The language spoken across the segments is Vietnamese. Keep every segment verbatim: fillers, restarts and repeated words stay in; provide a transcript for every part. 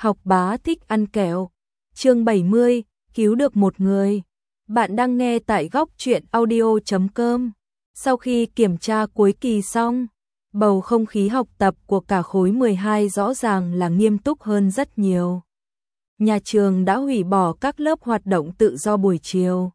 Học bá thích ăn kẹo. Chương bảy mươi, cứu được một người. Bạn đang nghe tại góc truyện audio chấm com. Sau khi kiểm tra cuối kỳ xong, bầu không khí học tập của cả khối mười hai rõ ràng là nghiêm túc hơn rất nhiều. Nhà trường đã hủy bỏ các lớp hoạt động tự do buổi chiều,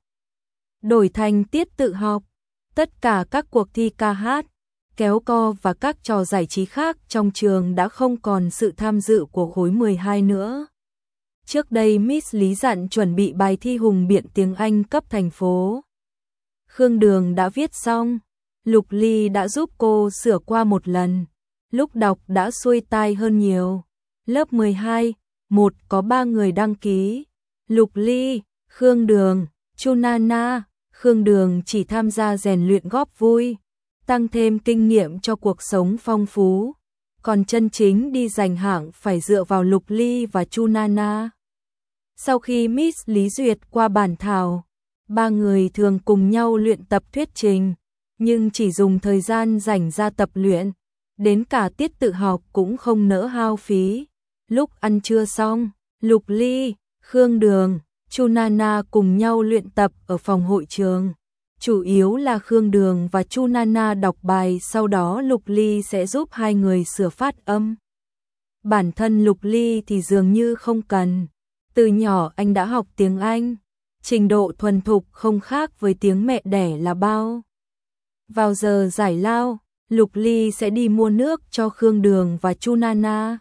đổi thành tiết tự học. Tất cả các cuộc thi ca hát, kéo co và các trò giải trí khác trong trường đã không còn sự tham dự của khối mười hai nữa. Trước đây Miss Lý dặn chuẩn bị bài thi hùng biện tiếng Anh cấp thành phố. Khương Đường đã viết xong, Lục Ly đã giúp cô sửa qua một lần. Lúc đọc đã xuôi tai hơn nhiều. Lớp mười hai, một có ba người đăng ký. Lục Ly, Khương Đường, Chu Nana. Khương Đường chỉ tham gia rèn luyện góp vui, tăng thêm kinh nghiệm cho cuộc sống phong phú. Còn chân chính đi giành hạng phải dựa vào Lục Ly và Chu Nana. Sau khi Miss Lý duyệt qua bản thảo, ba người thường cùng nhau luyện tập thuyết trình, nhưng chỉ dùng thời gian dành ra tập luyện, đến cả tiết tự học cũng không nỡ hao phí. Lúc ăn trưa xong, Lục Ly, Khương Đường, Chu Nana cùng nhau luyện tập ở phòng hội trường. Chủ yếu là Khương Đường và Chu Nana đọc bài, sau đó Lục Ly sẽ giúp hai người sửa phát âm. Bản thân Lục Ly thì dường như không cần. Từ nhỏ anh đã học tiếng Anh, trình độ thuần thục không khác với tiếng mẹ đẻ là bao. Vào giờ giải lao, Lục Ly sẽ đi mua nước cho Khương Đường và Chu Nana.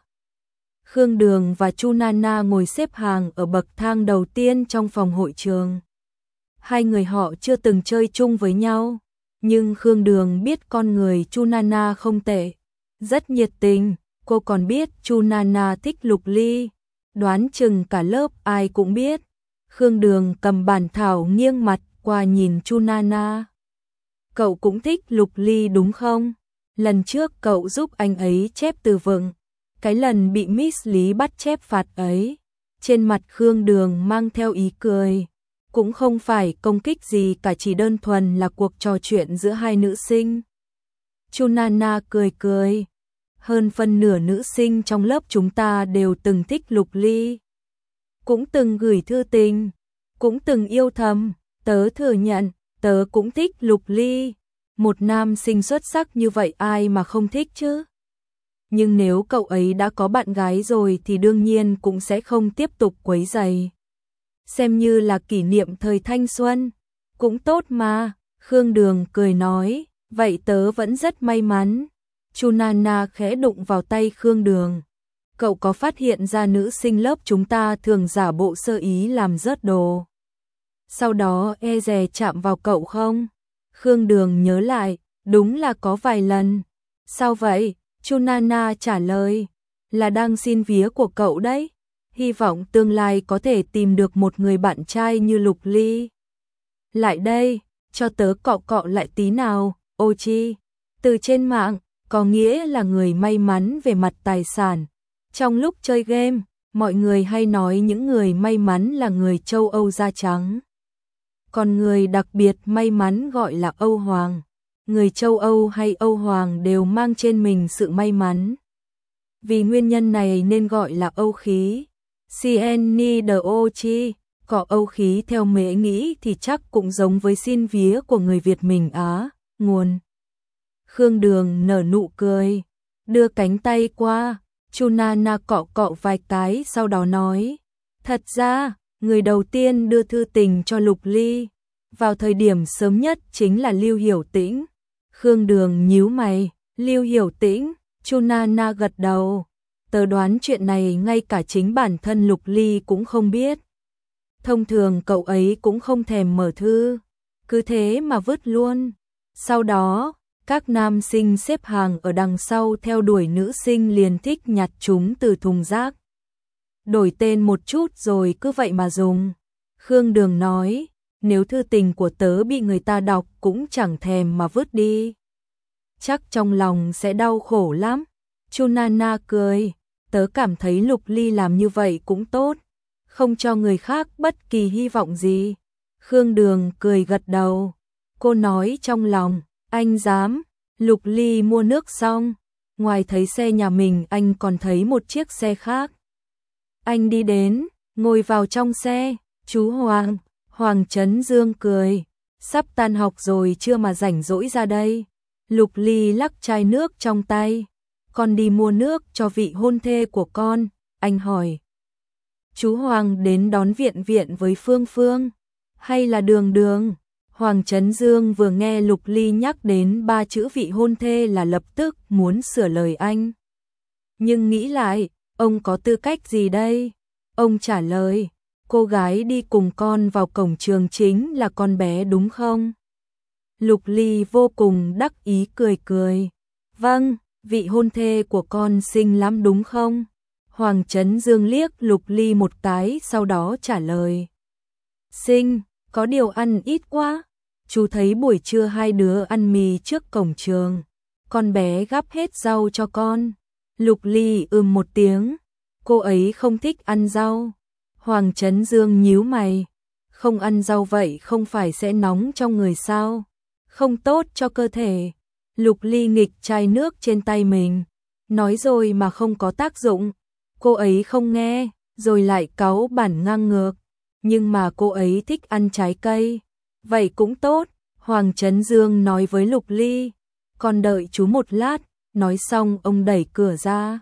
Khương Đường và Chu Nana ngồi xếp hàng ở bậc thang đầu tiên trong phòng hội trường. Hai người họ chưa từng chơi chung với nhau, nhưng Khương Đường biết con người Chu Nana không tệ, rất nhiệt tình. Cô còn biết Chu Nana thích Lục Ly, đoán chừng cả lớp ai cũng biết. Khương Đường cầm bản thảo nghiêng mặt qua nhìn Chu Nana. Cậu cũng thích Lục Ly đúng không? Lần trước cậu giúp anh ấy chép từ vựng, cái lần bị Miss Lý bắt chép phạt ấy. Trên mặt Khương Đường mang theo ý cười, cũng không phải công kích gì cả, chỉ đơn thuần là cuộc trò chuyện giữa hai nữ sinh. Chu Nana cười cười, hơn phân nửa nữ sinh trong lớp chúng ta đều từng thích Lục Ly, cũng từng gửi thư tình, cũng từng yêu thầm. Tớ thừa nhận, tớ cũng thích Lục Ly. Một nam sinh xuất sắc như vậy ai mà không thích chứ? Nhưng nếu cậu ấy đã có bạn gái rồi thì đương nhiên cũng sẽ không tiếp tục quấy rầy. Xem như là kỷ niệm thời thanh xuân, cũng tốt mà. Khương Đường cười nói, vậy tớ vẫn rất may mắn. Chu Nana khẽ đụng vào tay Khương Đường. Cậu có phát hiện ra nữ sinh lớp chúng ta thường giả bộ sơ ý làm rớt đồ, sau đó e dè chạm vào cậu không? Khương Đường nhớ lại, đúng là có vài lần. Sao vậy? Chu Nana trả lời, là đang xin vía của cậu đấy. Hy vọng tương lai có thể tìm được một người bạn trai như Lục Ly. Lại đây, cho tớ cọ cọ lại tí nào. Ô chi, từ trên mạng, có nghĩa là người may mắn về mặt tài sản. Trong lúc chơi game, mọi người hay nói những người may mắn là người châu Âu da trắng. Còn người đặc biệt may mắn gọi là Âu Hoàng. Người châu Âu hay Âu Hoàng đều mang trên mình sự may mắn. Vì nguyên nhân này nên gọi là Âu khí. Cnidochi, có Âu khí theo mễ nghĩ thì chắc cũng giống với xin vía của người Việt mình Á, nguồn. Khương Đường nở nụ cười, đưa cánh tay qua, Chu Nana cọ cọ vài cái sau đó nói, thật ra, người đầu tiên đưa thư tình cho Lục Ly vào thời điểm sớm nhất chính là Lưu Hiểu Tĩnh. Khương Đường nhíu mày, Lưu Hiểu Tĩnh. Chu Nana gật đầu, tớ đoán chuyện này ngay cả chính bản thân Lục Ly cũng không biết. Thông thường cậu ấy cũng không thèm mở thư, cứ thế mà vứt luôn. Sau đó, các nam sinh xếp hàng ở đằng sau theo đuổi nữ sinh liền thích nhặt chúng từ thùng rác. Đổi tên một chút rồi cứ vậy mà dùng. Khương Đường nói, nếu thư tình của tớ bị người ta đọc cũng chẳng thèm mà vứt đi, chắc trong lòng sẽ đau khổ lắm. Chu Nana cười, tớ cảm thấy Lục Ly làm như vậy cũng tốt, không cho người khác bất kỳ hy vọng gì. Khương Đường cười gật đầu, cô nói trong lòng, anh dám. Lục Ly mua nước xong, ngoài thấy xe nhà mình anh còn thấy một chiếc xe khác. Anh đi đến, ngồi vào trong xe, chú Hoàng, Hoàng Chấn Dương cười, sắp tan học rồi chưa mà rảnh rỗi ra đây. Lục Ly lắc chai nước trong tay, con đi mua nước cho vị hôn thê của con, anh hỏi. Chú Hoàng đến đón Viện Viện với Phương Phương, hay là Đường Đường? Hoàng Chấn Dương vừa nghe Lục Ly nhắc đến ba chữ vị hôn thê là lập tức muốn sửa lời anh. Nhưng nghĩ lại, ông có tư cách gì đây? Ông trả lời, cô gái đi cùng con vào cổng trường chính là con bé đúng không? Lục Ly vô cùng đắc ý cười cười. Vâng, vị hôn thê của con xinh lắm đúng không? Hoàng Chấn Dương liếc Lục Ly một cái sau đó trả lời. Xinh, có điều ăn ít quá. Chú thấy buổi trưa hai đứa ăn mì trước cổng trường. Con bé gắp hết rau cho con. Lục Ly ừm một tiếng. Cô ấy không thích ăn rau. Hoàng Chấn Dương nhíu mày. Không ăn rau vậy không phải sẽ nóng trong người sao? Không tốt cho cơ thể. Lục Ly nghịch chai nước trên tay mình. Nói rồi mà không có tác dụng. Cô ấy không nghe, rồi lại cáu bản ngang ngược. Nhưng mà cô ấy thích ăn trái cây. Vậy cũng tốt, Hoàng Chấn Dương nói với Lục Ly. Con đợi chú một lát, nói xong ông đẩy cửa ra.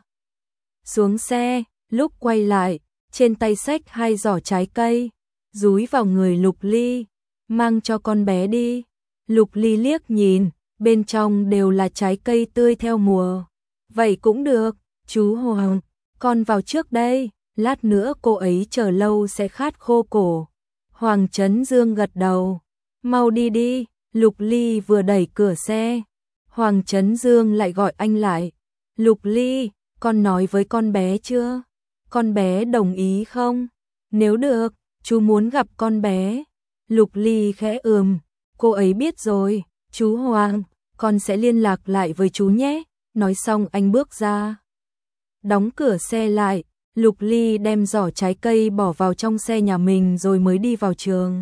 Xuống xe, lúc quay lại, trên tay xách hai giỏ trái cây, dúi vào người Lục Ly, mang cho con bé đi. Lục Ly liếc nhìn, bên trong đều là trái cây tươi theo mùa. Vậy cũng được, chú Hoàng, con vào trước đây, lát nữa cô ấy chờ lâu sẽ khát khô cổ. Hoàng Chấn Dương gật đầu, mau đi đi, Lục Ly vừa đẩy cửa xe. Hoàng Chấn Dương lại gọi anh lại. Lục Ly, con nói với con bé chưa? Con bé đồng ý không? Nếu được, chú muốn gặp con bé. Lục Ly khẽ ừm, cô ấy biết rồi, chú Hoàng, con sẽ liên lạc lại với chú nhé. Nói xong anh bước ra. Đóng cửa xe lại, Lục Ly đem giỏ trái cây bỏ vào trong xe nhà mình rồi mới đi vào trường.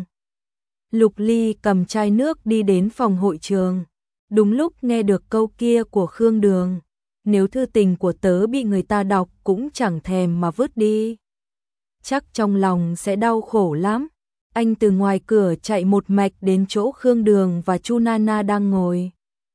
Lục Ly cầm chai nước đi đến phòng hội trường. Đúng lúc nghe được câu kia của Khương Đường. Nếu thư tình của tớ bị người ta đọc cũng chẳng thèm mà vứt đi. Chắc trong lòng sẽ đau khổ lắm. Anh từ ngoài cửa chạy một mạch đến chỗ Khương Đường và Chu Nana đang ngồi.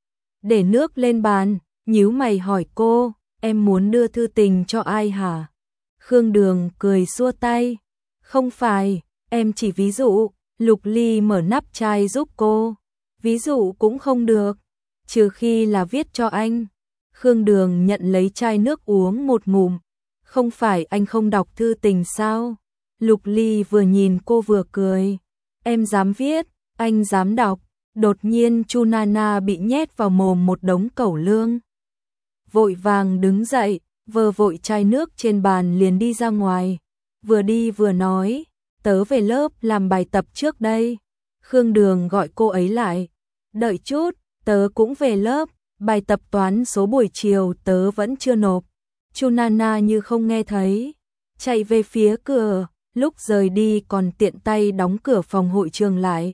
Để nước lên bàn, nhíu mày hỏi cô, em muốn đưa thư tình cho ai hả? Khương Đường cười xua tay. Không phải, em chỉ ví dụ. Lục Ly mở nắp chai giúp cô. Ví dụ cũng không được, trừ khi là viết cho anh. Khương Đường nhận lấy chai nước uống một ngụm. Không phải anh không đọc thư tình sao? Lục Ly vừa nhìn cô vừa cười. Em dám viết, anh dám đọc. Đột nhiên Chu Nana bị nhét vào mồm một đống cẩu lương. Vội vàng đứng dậy, vơ vội chai nước trên bàn liền đi ra ngoài. Vừa đi vừa nói, tớ về lớp làm bài tập trước đây. Khương Đường gọi cô ấy lại. Đợi chút, tớ cũng về lớp, bài tập toán số buổi chiều tớ vẫn chưa nộp. Chu Nana như không nghe thấy, chạy về phía cửa, lúc rời đi còn tiện tay đóng cửa phòng hội trường lại.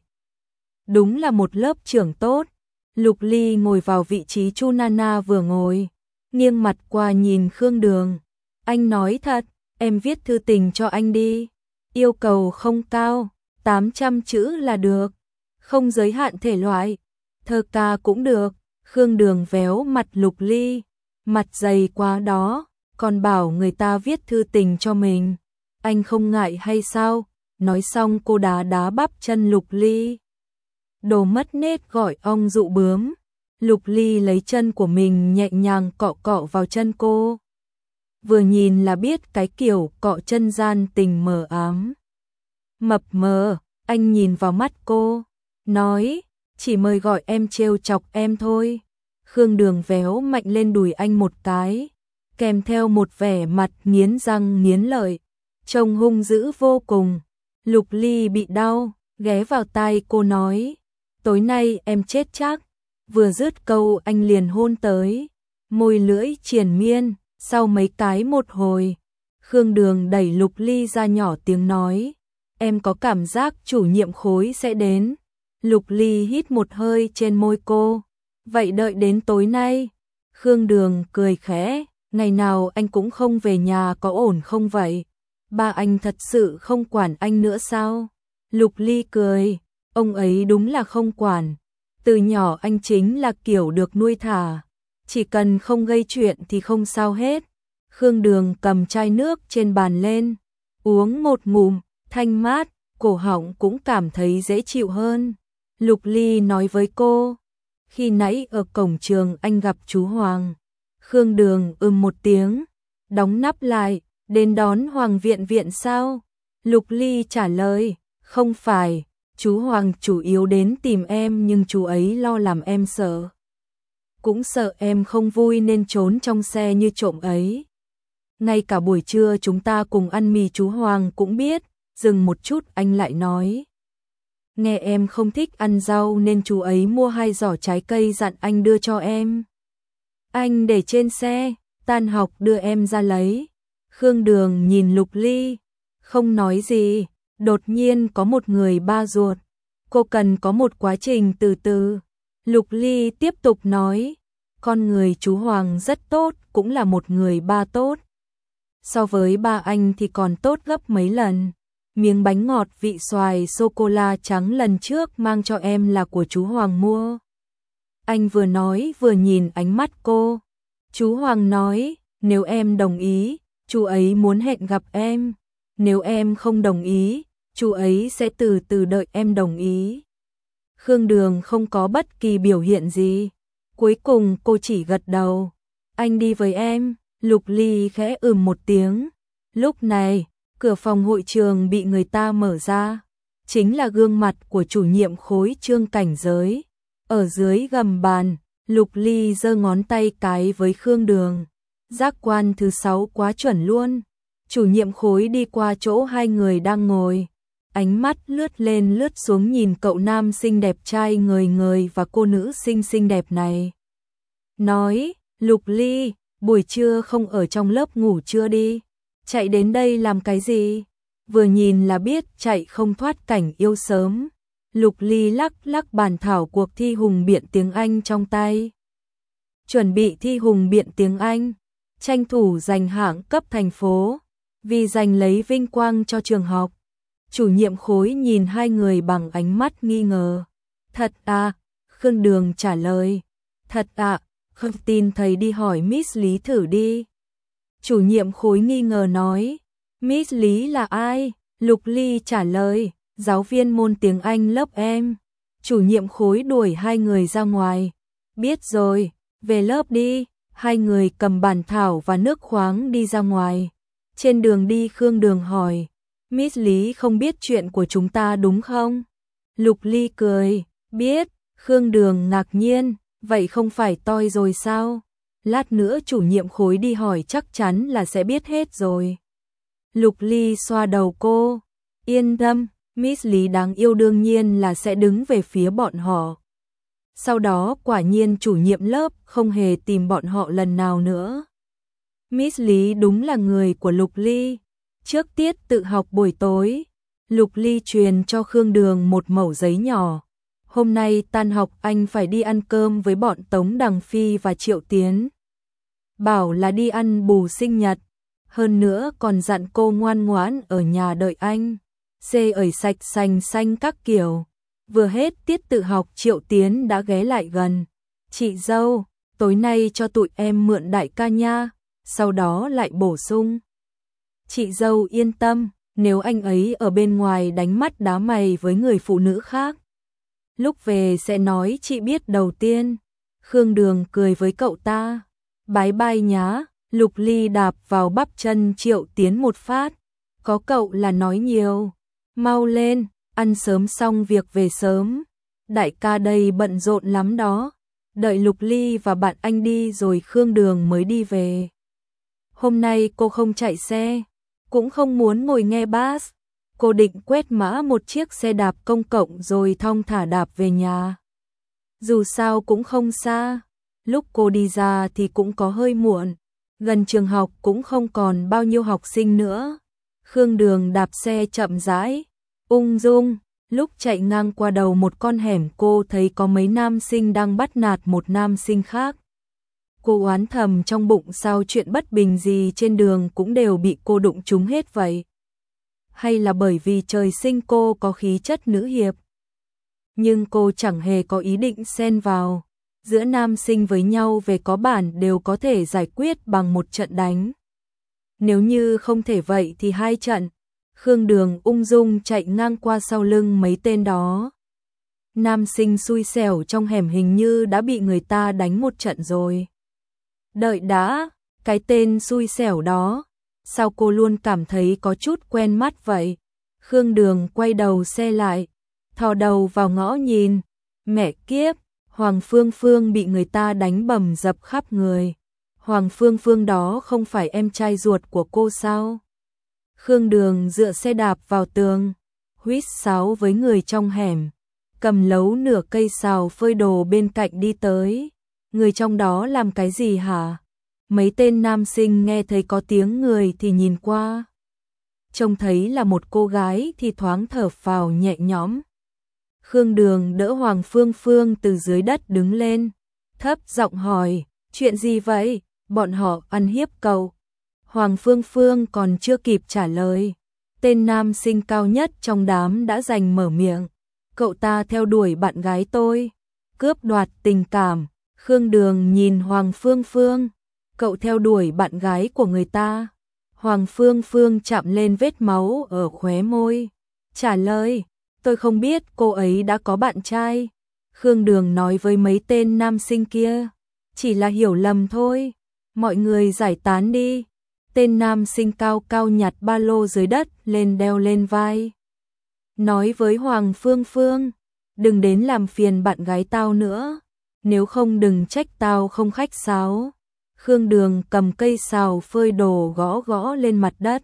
Đúng là một lớp trưởng tốt. Lục Ly ngồi vào vị trí Chu Nana vừa ngồi, nghiêng mặt qua nhìn Khương Đường. Anh nói thật, em viết thư tình cho anh đi. Yêu cầu không cao, tám trăm chữ là được. Không giới hạn thể loại, thơ ca cũng được. Khương Đường véo mặt Lục Ly. Mặt dày quá đó, còn bảo người ta viết thư tình cho mình. Anh không ngại hay sao? Nói xong cô đá đá bắp chân Lục Ly. Đồ mất nết gọi ong dụ bướm. Lục Ly lấy chân của mình nhẹ nhàng cọ cọ vào chân cô. Vừa nhìn là biết cái kiểu cọ chân gian tình mờ ám. Mập mờ, anh nhìn vào mắt cô, nói, chỉ mời gọi em trêu chọc em thôi. Khương Đường véo mạnh lên đùi anh một cái, kèm theo một vẻ mặt nghiến răng nghiến lợi, trông hung dữ vô cùng. Lục Ly bị đau, ghé vào tai cô nói, tối nay em chết chắc. Vừa dứt câu anh liền hôn tới, môi lưỡi triền miên, sau mấy cái một hồi. Khương Đường đẩy Lục Ly ra nhỏ tiếng nói, em có cảm giác chủ nhiệm khối sẽ đến. Lục Ly hít một hơi trên môi cô, vậy đợi đến tối nay. Khương Đường cười khẽ, ngày nào anh cũng không về nhà có ổn không vậy? Ba anh thật sự không quản anh nữa sao? Lục Ly cười, ông ấy đúng là không quản. Từ nhỏ anh chính là kiểu được nuôi thả, chỉ cần không gây chuyện thì không sao hết. Khương Đường cầm chai nước trên bàn lên, uống một ngụm, thanh mát, cổ họng cũng cảm thấy dễ chịu hơn. Lục Ly nói với cô, khi nãy ở cổng trường anh gặp chú Hoàng. Khương Đường ừm một tiếng, đóng nắp lại, đến đón Hoàng Viện Viện sao? Lục Ly trả lời, không phải, chú Hoàng chủ yếu đến tìm em nhưng chú ấy lo làm em sợ. Cũng sợ em không vui nên trốn trong xe như trộm ấy. Ngay cả buổi trưa chúng ta cùng ăn mì chú Hoàng cũng biết. Dừng một chút anh lại nói, nghe em không thích ăn rau nên chú ấy mua hai giỏ trái cây dặn anh đưa cho em. Anh để trên xe, tan học đưa em ra lấy. Khương Đường nhìn Lục Ly, không nói gì. Đột nhiên có một người ba ruột, cô cần có một quá trình từ từ. Lục Ly tiếp tục nói, con người chú Hoàng rất tốt, cũng là một người ba tốt. So với ba anh thì còn tốt gấp mấy lần. Miếng bánh ngọt vị xoài sô-cô-la trắng lần trước mang cho em là của chú Hoàng mua. Anh vừa nói vừa nhìn ánh mắt cô. Chú Hoàng nói, nếu em đồng ý, chú ấy muốn hẹn gặp em. Nếu em không đồng ý, chú ấy sẽ từ từ đợi em đồng ý. Khương Đường không có bất kỳ biểu hiện gì. Cuối cùng cô chỉ gật đầu. Anh đi với em. Lục Ly khẽ ừm một tiếng. Lúc này, cửa phòng hội trường bị người ta mở ra. Chính là gương mặt của chủ nhiệm khối Trương Cảnh Giới. Ở dưới gầm bàn, Lục Ly giơ ngón tay cái với Khương Đường. Giác quan thứ sáu quá chuẩn luôn. Chủ nhiệm khối đi qua chỗ hai người đang ngồi. Ánh mắt lướt lên lướt xuống nhìn cậu nam xinh đẹp trai ngời ngời và cô nữ xinh xinh đẹp này. Nói, Lục Ly, buổi trưa không ở trong lớp ngủ trưa đi. Chạy đến đây làm cái gì? Vừa nhìn là biết chạy không thoát cảnh yêu sớm. Lục Ly lắc lắc bàn thảo cuộc thi hùng biện tiếng Anh trong tay. Chuẩn bị thi hùng biện tiếng Anh, tranh thủ giành hạng cấp thành phố, vì giành lấy vinh quang cho trường học. Chủ nhiệm khối nhìn hai người bằng ánh mắt nghi ngờ. Thật à? Khương Đường trả lời. Thật ạ, à? Không tin thầy đi hỏi Miss Lý thử đi. Chủ nhiệm khối nghi ngờ nói. Miss Lý là ai? Lục Ly trả lời. Giáo viên môn tiếng Anh lớp em. Chủ nhiệm khối đuổi hai người ra ngoài. Biết rồi, về lớp đi. Hai người cầm bản thảo và nước khoáng đi ra ngoài. Trên đường đi Khương Đường hỏi. Miss Lý không biết chuyện của chúng ta đúng không? Lục Ly cười. Biết. Khương Đường ngạc nhiên. Vậy không phải toi rồi sao? Lát nữa chủ nhiệm khối đi hỏi chắc chắn là sẽ biết hết rồi. Lục Ly xoa đầu cô. Yên tâm, Miss Lý đáng yêu đương nhiên là sẽ đứng về phía bọn họ. Sau đó quả nhiên chủ nhiệm lớp không hề tìm bọn họ lần nào nữa. Miss Lý đúng là người của Lục Ly. Trước tiết tự học buổi tối, Lục Ly truyền cho Khương Đường một mẩu giấy nhỏ. Hôm nay tan học anh phải đi ăn cơm với bọn Tống Đằng Phi và Triệu Tiến. Bảo là đi ăn bù sinh nhật. Hơn nữa còn dặn cô ngoan ngoãn ở nhà đợi anh. Xê ởi sạch sành xanh các kiểu. Vừa hết tiết tự học Triệu Tiến đã ghé lại gần. Chị dâu, tối nay cho tụi em mượn đại ca nha. Sau đó lại bổ sung. Chị dâu yên tâm, nếu anh ấy ở bên ngoài đánh mắt đá mày với người phụ nữ khác. Lúc về sẽ nói chị biết đầu tiên. Khương Đường cười với cậu ta. Bái bai nhá. Lục Ly đạp vào bắp chân Triệu Tiến một phát. Có cậu là nói nhiều. Mau lên, ăn sớm xong việc về sớm. Đại ca đây bận rộn lắm đó. Đợi Lục Ly và bạn anh đi rồi Khương Đường mới đi về. Hôm nay cô không chạy xe, cũng không muốn ngồi nghe bass. Cô định quét mã một chiếc xe đạp công cộng rồi thong thả đạp về nhà. Dù sao cũng không xa. Lúc cô đi ra thì cũng có hơi muộn. Gần trường học cũng không còn bao nhiêu học sinh nữa. Khương Đường đạp xe chậm rãi, ung dung. Lúc chạy ngang qua đầu một con hẻm cô thấy có mấy nam sinh đang bắt nạt một nam sinh khác. Cô oán thầm trong bụng sao chuyện bất bình gì trên đường cũng đều bị cô đụng trúng hết vậy. hay là bởi vì trời sinh cô có khí chất nữ hiệp. Nhưng cô chẳng hề có ý định xen vào. Giữa nam sinh với nhau về có bản đều có thể giải quyết bằng một trận đánh. Nếu như không thể vậy thì hai trận. Khương Đường ung dung chạy ngang qua sau lưng mấy tên đó. Nam sinh xui xẻo trong hẻm hình như đã bị người ta đánh một trận rồi. Đợi đã, cái tên xui xẻo đó, sao cô luôn cảm thấy có chút quen mắt vậy? Khương Đường quay đầu xe lại, thò đầu vào ngõ nhìn. Mẹ kiếp, Hoàng Phương Phương bị người ta đánh bầm dập khắp người. Hoàng Phương Phương đó không phải em trai ruột của cô sao? Khương Đường dựa xe đạp vào tường, huýt sáo với người trong hẻm, cầm lấu nửa cây sào phơi đồ bên cạnh đi tới. Người trong đó làm cái gì hả? Mấy tên nam sinh nghe thấy có tiếng người thì nhìn qua. Trông thấy là một cô gái thì thoáng thở phào nhẹ nhõm. Khương Đường đỡ Hoàng Phương Phương từ dưới đất đứng lên, thấp giọng hỏi, chuyện gì vậy? Bọn họ ăn hiếp cậu. Hoàng Phương Phương còn chưa kịp trả lời, tên nam sinh cao nhất trong đám đã giành mở miệng. Cậu ta theo đuổi bạn gái tôi, cướp đoạt tình cảm. Khương Đường nhìn Hoàng Phương Phương, cậu theo đuổi bạn gái của người ta. Hoàng Phương Phương chạm lên vết máu ở khóe môi, trả lời, tôi không biết cô ấy đã có bạn trai. Khương Đường nói với mấy tên nam sinh kia, chỉ là hiểu lầm thôi, mọi người giải tán đi. Tên nam sinh cao cao nhặt ba lô dưới đất lên đeo lên vai. Nói với Hoàng Phương Phương, đừng đến làm phiền bạn gái tao nữa, nếu không đừng trách tao không khách sáo. Khương Đường cầm cây sào phơi đồ gõ gõ lên mặt đất.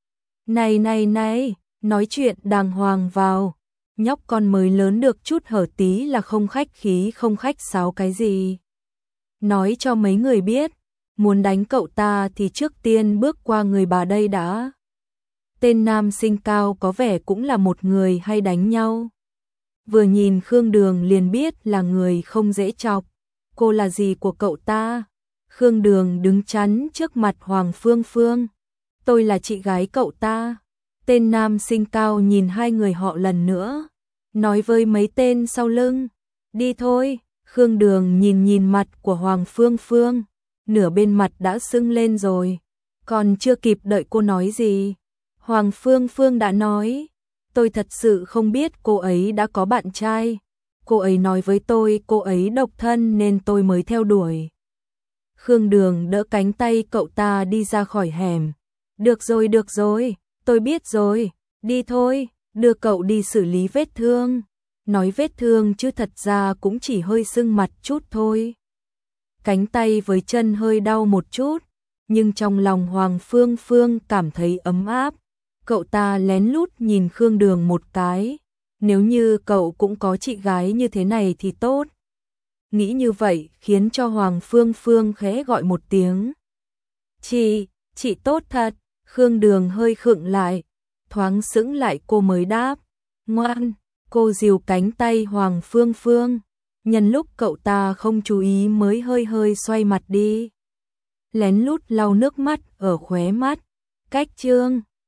Này này này, nói chuyện đàng hoàng vào, nhóc con mới lớn được chút hở tí là không khách khí không khách sáo cái gì. Nói cho mấy người biết, muốn đánh cậu ta thì trước tiên bước qua người bà đây đã. Tên nam sinh cao có vẻ cũng là một người hay đánh nhau. Vừa nhìn Khương Đường liền biết là người không dễ chọc. Cô là gì của cậu ta? Khương Đường đứng chắn trước mặt Hoàng Phương Phương. Tôi là chị gái cậu ta. Tên nam sinh cao nhìn hai người họ lần nữa, nói với mấy tên sau lưng, đi thôi. Khương Đường nhìn nhìn mặt của Hoàng Phương Phương, nửa bên mặt đã sưng lên rồi, còn chưa kịp đợi cô nói gì, Hoàng Phương Phương đã nói, tôi thật sự không biết cô ấy đã có bạn trai, cô ấy nói với tôi cô ấy độc thân nên tôi mới theo đuổi. Khương Đường đỡ cánh tay cậu ta đi ra khỏi hẻm. Được rồi, được rồi, tôi biết rồi, đi thôi, đưa cậu đi xử lý vết thương. Nói vết thương chứ thật ra cũng chỉ hơi sưng mặt chút thôi. Cánh tay với chân hơi đau một chút, nhưng trong lòng Hoàng Phương Phương cảm thấy ấm áp. Cậu ta lén lút nhìn Khương Đường một cái, nếu như cậu cũng có chị gái như thế này thì tốt. Nghĩ như vậy khiến cho Hoàng Phương Phương khẽ gọi một tiếng. Chị, chị tốt thật. Khương Đường hơi khựng lại, thoáng sững lại cô mới đáp. Ngoan, cô dìu cánh tay Hoàng Phương Phương. Nhân lúc cậu ta không chú ý mới hơi hơi xoay mặt đi. Lén lút lau nước mắt ở khóe mắt. Cách chương